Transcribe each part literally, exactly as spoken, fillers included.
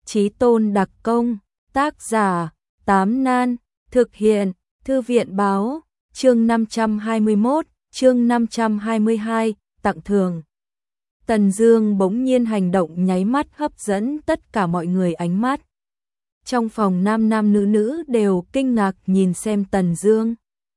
Chí tôn đặc công, tác giả, Tám Nan, thực hiện, Thư viện báo, chương năm trăm hai mươi mốt, chương năm trăm hai mươi hai, tặng thưởng. Tần Dương bỗng nhiên hành động nháy mắt hấp dẫn tất cả mọi người ánh mắt. Trong phòng nam nam nữ nữ đều kinh ngạc nhìn xem Tần Dương.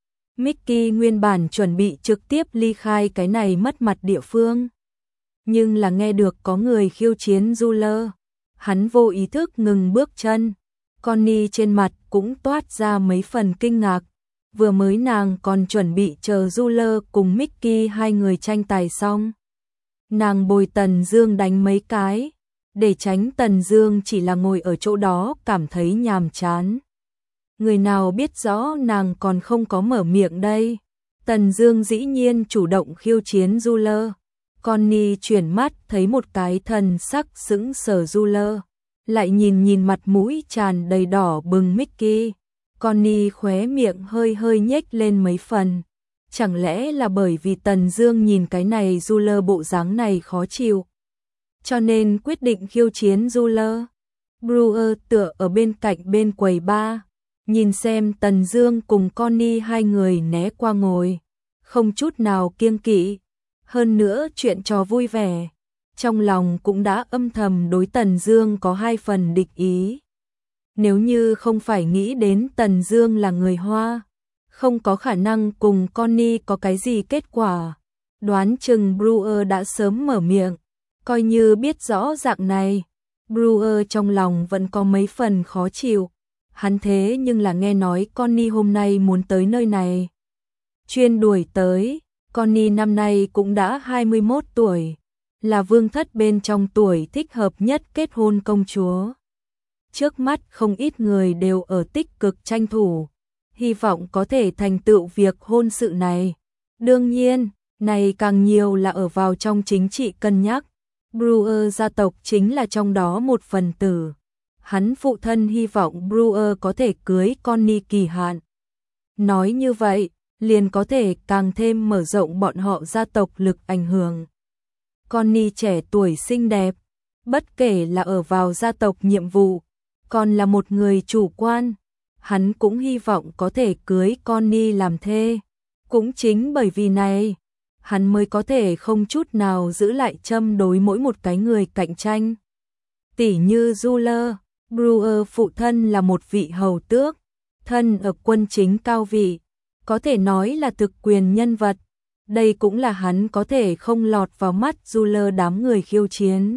Mickey nguyên bản chuẩn bị trực tiếp ly khai cái này mất mặt địa phương. Nhưng là nghe được có người khiêu chiến Ruler, hắn vô ý thức ngừng bước chân. Connie trên mặt cũng toát ra mấy phần kinh ngạc. Vừa mới nàng còn chuẩn bị chờ Ruler cùng Mickey hai người tranh tài xong. Nàng bồi Tần Dương đánh mấy cái, để tránh Tần Dương chỉ là ngồi ở chỗ đó cảm thấy nhàm chán. Người nào biết rõ nàng còn không có mở miệng đây. Tần Dương dĩ nhiên chủ động khiêu chiến Ruler. Connie chuyển mắt thấy một cái thần sắc sững sờ Ruler, lại nhìn nhìn mặt mũi tràn đầy đỏ bừng Mickey. Connie khóe miệng hơi hơi nhếch lên mấy phần. Chẳng lẽ là bởi vì Tần Dương nhìn cái này Ruler bộ dáng này khó chịu, cho nên quyết định khiêu chiến Ruler. Brewer tựa ở bên cạnh bên quầy bar, nhìn xem Tần Dương cùng Connie hai người né qua ngồi, không chút nào kiêng kỵ. Hơn nữa chuyện trò vui vẻ, trong lòng cũng đã âm thầm đối Tần Dương có hai phần địch ý. Nếu như không phải nghĩ đến Tần Dương là người Hoa, không có khả năng cùng Connie có cái gì kết quả, đoán chừng Brewer đã sớm mở miệng. Coi như biết rõ dạng này, Brewer trong lòng vẫn có mấy phần khó chịu. Hắn thế nhưng là nghe nói Connie hôm nay muốn tới nơi này, chuyên đuổi tới. Connie năm nay cũng đã hai mươi mốt tuổi, là vương thất bên trong tuổi thích hợp nhất kết hôn công chúa. Trước mắt không ít người đều ở tích cực tranh thủ, hy vọng có thể thành tựu việc hôn sự này. Đương nhiên, này càng nhiều là ở vào trong chính trị cân nhắc. Brewer gia tộc chính là trong đó một phần tử. Hắn phụ thân hy vọng Brewer có thể cưới Connie kỳ hạn. Nói như vậy, liền có thể càng thêm mở rộng bọn họ gia tộc lực ảnh hưởng. Connie trẻ tuổi xinh đẹp, bất kể là ở vào gia tộc nhiệm vụ, còn là một người chủ quan, hắn cũng hy vọng có thể cưới Connie làm thê. Cũng chính bởi vì này, hắn mới có thể không chút nào giữ lại châm đối mỗi một cái người cạnh tranh. Tỷ như Ruler, Brewer phụ thân là một vị hầu tước, thân ở quân chính cao vị, có thể nói là thực quyền nhân vật. Đây cũng là hắn có thể không lọt vào mắt Ruler đám người khiêu chiến.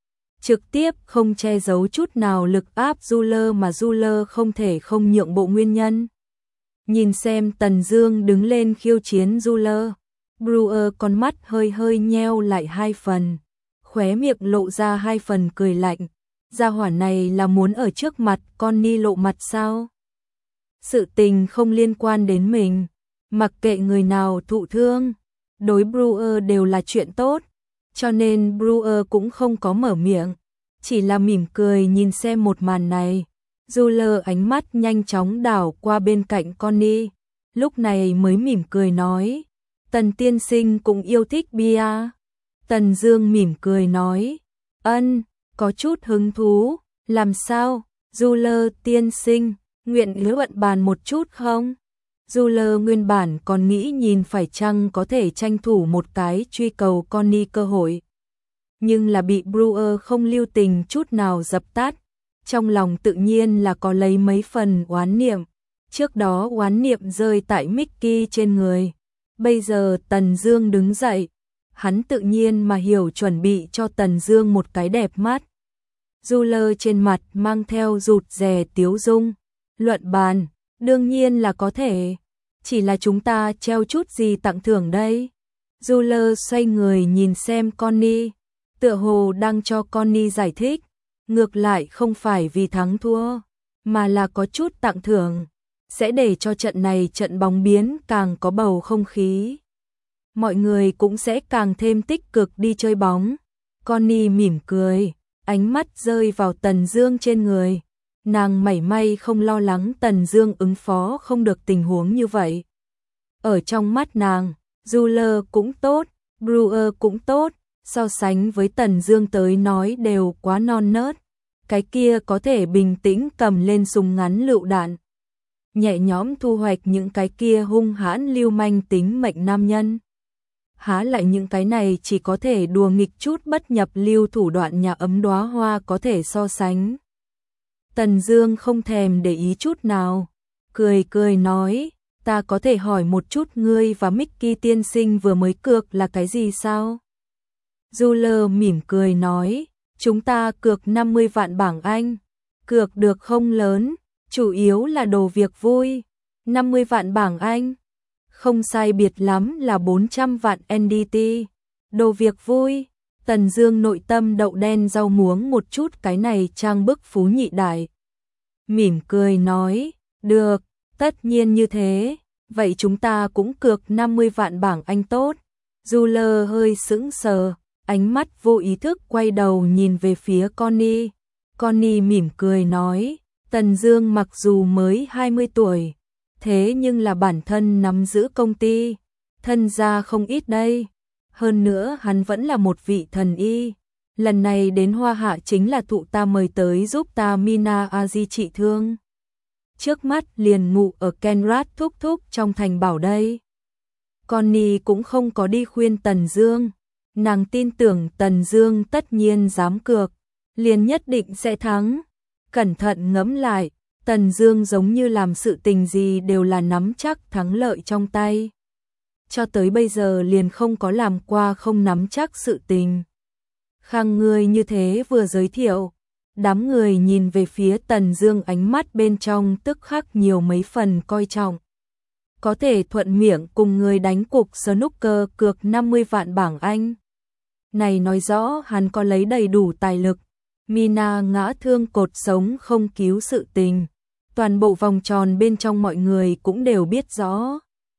Trực tiếp không che giấu chút nào lực áp Ruler mà Ruler không thể không nhượng bộ nguyên nhân. Nhìn xem Tần Dương đứng lên khiêu chiến Ruler, Brewer con mắt hơi hơi nheo lại hai phần, khóe miệng lộ ra hai phần cười lạnh. Gia hỏa này là muốn ở trước mặt Connie lộ mặt sao? Sự tình không liên quan đến mình, mặc kệ người nào thụ thương, đối Brewer đều là chuyện tốt, cho nên Brewer cũng không có mở miệng, chỉ là mỉm cười nhìn xem một màn này. Ruler ánh mắt nhanh chóng đảo qua bên cạnh Connie, lúc này mới mỉm cười nói, Tần tiên sinh cũng yêu thích bia. Tần Dương mỉm cười nói, ân, có chút hứng thú. Làm sao, Ruler tiên sinh, nguyện luận bàn một chút không? Ruler nguyên bản còn nghĩ nhìn phải chăng có thể tranh thủ một cái truy cầu Connie cơ hội, nhưng là bị Brewer không lưu tình chút nào dập tắt. Trong lòng tự nhiên là có lấy mấy phần oán niệm. Trước đó oán niệm rơi tại Mickey trên người, bây giờ Tần Dương đứng dậy, hắn tự nhiên mà hiểu chuẩn bị cho Tần Dương một cái đẹp mắt. Ruler trên mặt mang theo rụt rè tiếu dung, luận bàn, đương nhiên là có thể, chỉ là chúng ta treo chút gì tặng thưởng đây? Ruler xoay người nhìn xem Connie, tựa hồ đang cho Connie giải thích, ngược lại không phải vì thắng thua, mà là có chút tặng thưởng, sẽ để cho trận này trận bóng biến càng có bầu không khí. Mọi người cũng sẽ càng thêm tích cực đi chơi bóng. Connie mỉm cười, ánh mắt rơi vào Tần Dương trên người. Nàng mảy may không lo lắng Tần Dương ứng phó không được tình huống như vậy. Ở trong mắt nàng, Ruler cũng tốt, Brewer cũng tốt, so sánh với Tần Dương tới nói đều quá non nớt. cái kia có thể bình tĩnh cầm lên súng ngắn lựu đạn, nhẹ nhõm thu hoạch những cái kia hung hãn lưu manh tính mệnh nam nhân. Há lại những cái này chỉ có thể đùa nghịch chút bất nhập lưu thủ đoạn nhà ấm đóa hoa có thể so sánh. Tần Dương không thèm để ý chút nào, cười cười nói, ta có thể hỏi một chút ngươi và Mickey tiên sinh vừa mới cược là cái gì sao? Juler mỉm cười nói, chúng ta cược năm mươi vạn bảng Anh, cược được không lớn, chủ yếu là đồ việc vui. năm mươi vạn bảng Anh, không sai biệt lắm là bốn trăm vạn en đê tê, đồ việc vui. Tần Dương nội tâm đậu đen rau muống một chút cái này trang bức phú nhị đại. Mỉm cười nói, được, tất nhiên như thế, vậy chúng ta cũng cược năm mươi vạn bảng Anh tốt. Juler hơi sững sờ, ánh mắt vô ý thức quay đầu nhìn về phía Connie. Connie mỉm cười nói, Tần Dương mặc dù mới hai mươi tuổi, thế nhưng là bản thân nắm giữ công ty, thân gia không ít đây. Hơn nữa hắn vẫn là một vị thần y. Lần này đến Hoa Hạ chính là thụ ta mời tới giúp ta Mina Aji trị thương. Trước mắt liền ngủ ở Kenrat thúc thúc trong thành bảo đây. Connie cũng không có đi khuyên Tần Dương. Nàng tin tưởng Tần Dương tất nhiên dám cược, liền nhất định sẽ thắng. Cẩn thận ngẫm lại, Tần Dương giống như làm sự tình gì đều là nắm chắc thắng lợi trong tay. Cho tới bây giờ liền không có làm qua không nắm chắc sự tình. Khang người như thế vừa giới thiệu, đám người nhìn về phía Tần Dương ánh mắt bên trong tức khắc nhiều mấy phần coi trọng. Có thể thuận miệng cùng người đánh cục snooker cược năm mươi vạn bảng Anh. Này nói rõ hắn có lấy đầy đủ tài lực. Mina ngã thương cột sống không cứu sự tình. Toàn bộ vòng tròn bên trong mọi người cũng đều biết rõ.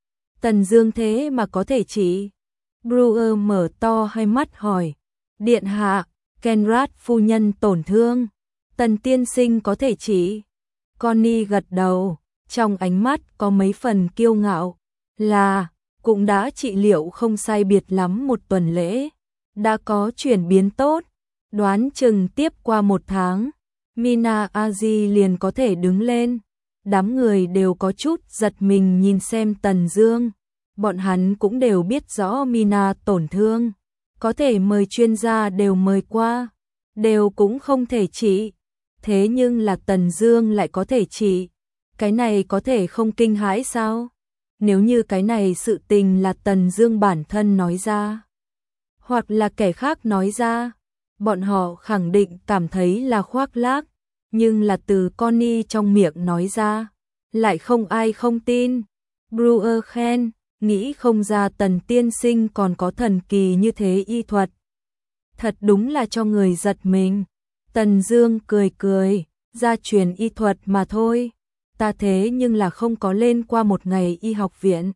Tần Dương thế mà có thể chỉ. Brewer mở to hai mắt hỏi. Điện hạ, Kenrat phu nhân tổn thương. Tần tiên sinh có thể chỉ. Connie gật đầu, trong ánh mắt có mấy phần kiêu ngạo. Là, cũng đã trị liệu không sai biệt lắm một tuần lễ. Đã có chuyển biến tốt. Đoán chừng tiếp qua một tháng, Mina Aji liền có thể đứng lên. Đám người đều có chút giật mình nhìn xem Tần Dương. Bọn hắn cũng đều biết rõ Mina tổn thương. Có thể mời chuyên gia đều mời qua. Đều cũng không thể trị. Thế nhưng là Tần Dương lại có thể trị. Cái này có thể không kinh hãi sao? Nếu như cái này sự tình là Tần Dương bản thân nói ra. Hoặc là kẻ khác nói ra. Bọn họ khẳng định cảm thấy là khoác lác. Nhưng là từ Connie trong miệng nói ra. Lại không ai không tin. Brewer khen, nghĩ không ra Tần tiên sinh còn có thần kỳ như thế y thuật. Thật đúng là cho người giật mình. Tần Dương cười cười, gia truyền y thuật mà thôi. Ta thế nhưng là không có lên qua một ngày y học viện.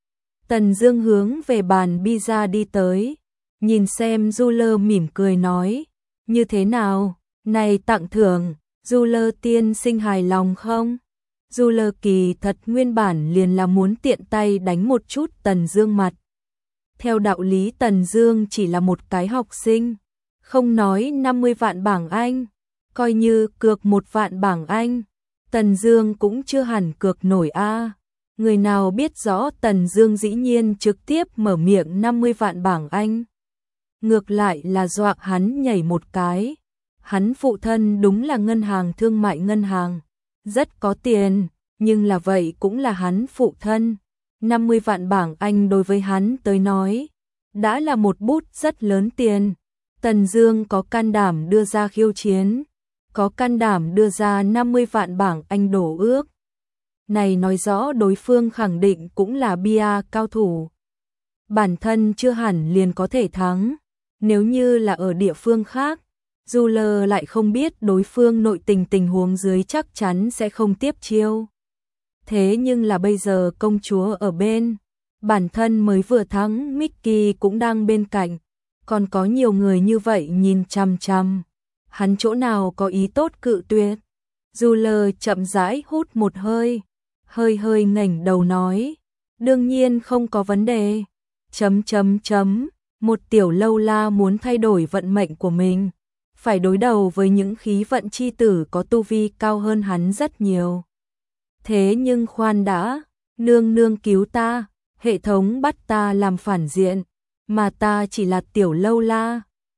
Tần Dương hướng về bàn pizza đi tới, nhìn xem Juler mỉm cười nói, như thế nào, này tặng thưởng, Juler tiên sinh hài lòng không? Juler kỳ thật nguyên bản liền là muốn tiện tay đánh một chút Tần Dương mặt. Theo đạo lý Tần Dương chỉ là một cái học sinh, không nói năm mươi vạn bảng Anh, coi như cược một vạn bảng Anh, Tần Dương cũng chưa hẳn cược nổi a. Người nào biết rõ Tần Dương dĩ nhiên trực tiếp mở miệng năm mươi vạn bảng Anh. Ngược lại là dọa hắn nhảy một cái. Hắn phụ thân đúng là ngân hàng thương mại ngân hàng, rất có tiền, nhưng là vậy cũng là hắn phụ thân. năm mươi vạn bảng Anh đối với hắn tới nói, đã là một bút rất lớn tiền. Tần Dương có can đảm đưa ra khiêu chiến, có can đảm đưa ra năm mươi vạn bảng Anh đổ ước. Này nói rõ đối phương khẳng định cũng là bia cao thủ. Bản thân chưa hẳn liền có thể thắng. Nếu như là ở địa phương khác, Juler lại không biết đối phương nội tình tình huống dưới chắc chắn sẽ không tiếp chiêu. Thế nhưng là bây giờ công chúa ở bên, bản thân mới vừa thắng, Mickey cũng đang bên cạnh, còn có nhiều người như vậy nhìn chằm chằm. Hắn chỗ nào có ý tốt cự tuyệt. Juler chậm rãi hút một hơi, hơi hơi ngẩng đầu nói, đương nhiên không có vấn đề. Chấm chấm chấm, một tiểu lâu la muốn thay đổi vận mệnh của mình. phải đối đầu với những khí vận chi tử có tu vi cao hơn hắn rất nhiều. Thế nhưng khoan đã, nương nương cứu ta, hệ thống bắt ta làm phản diện, mà ta chỉ là tiểu lâu la,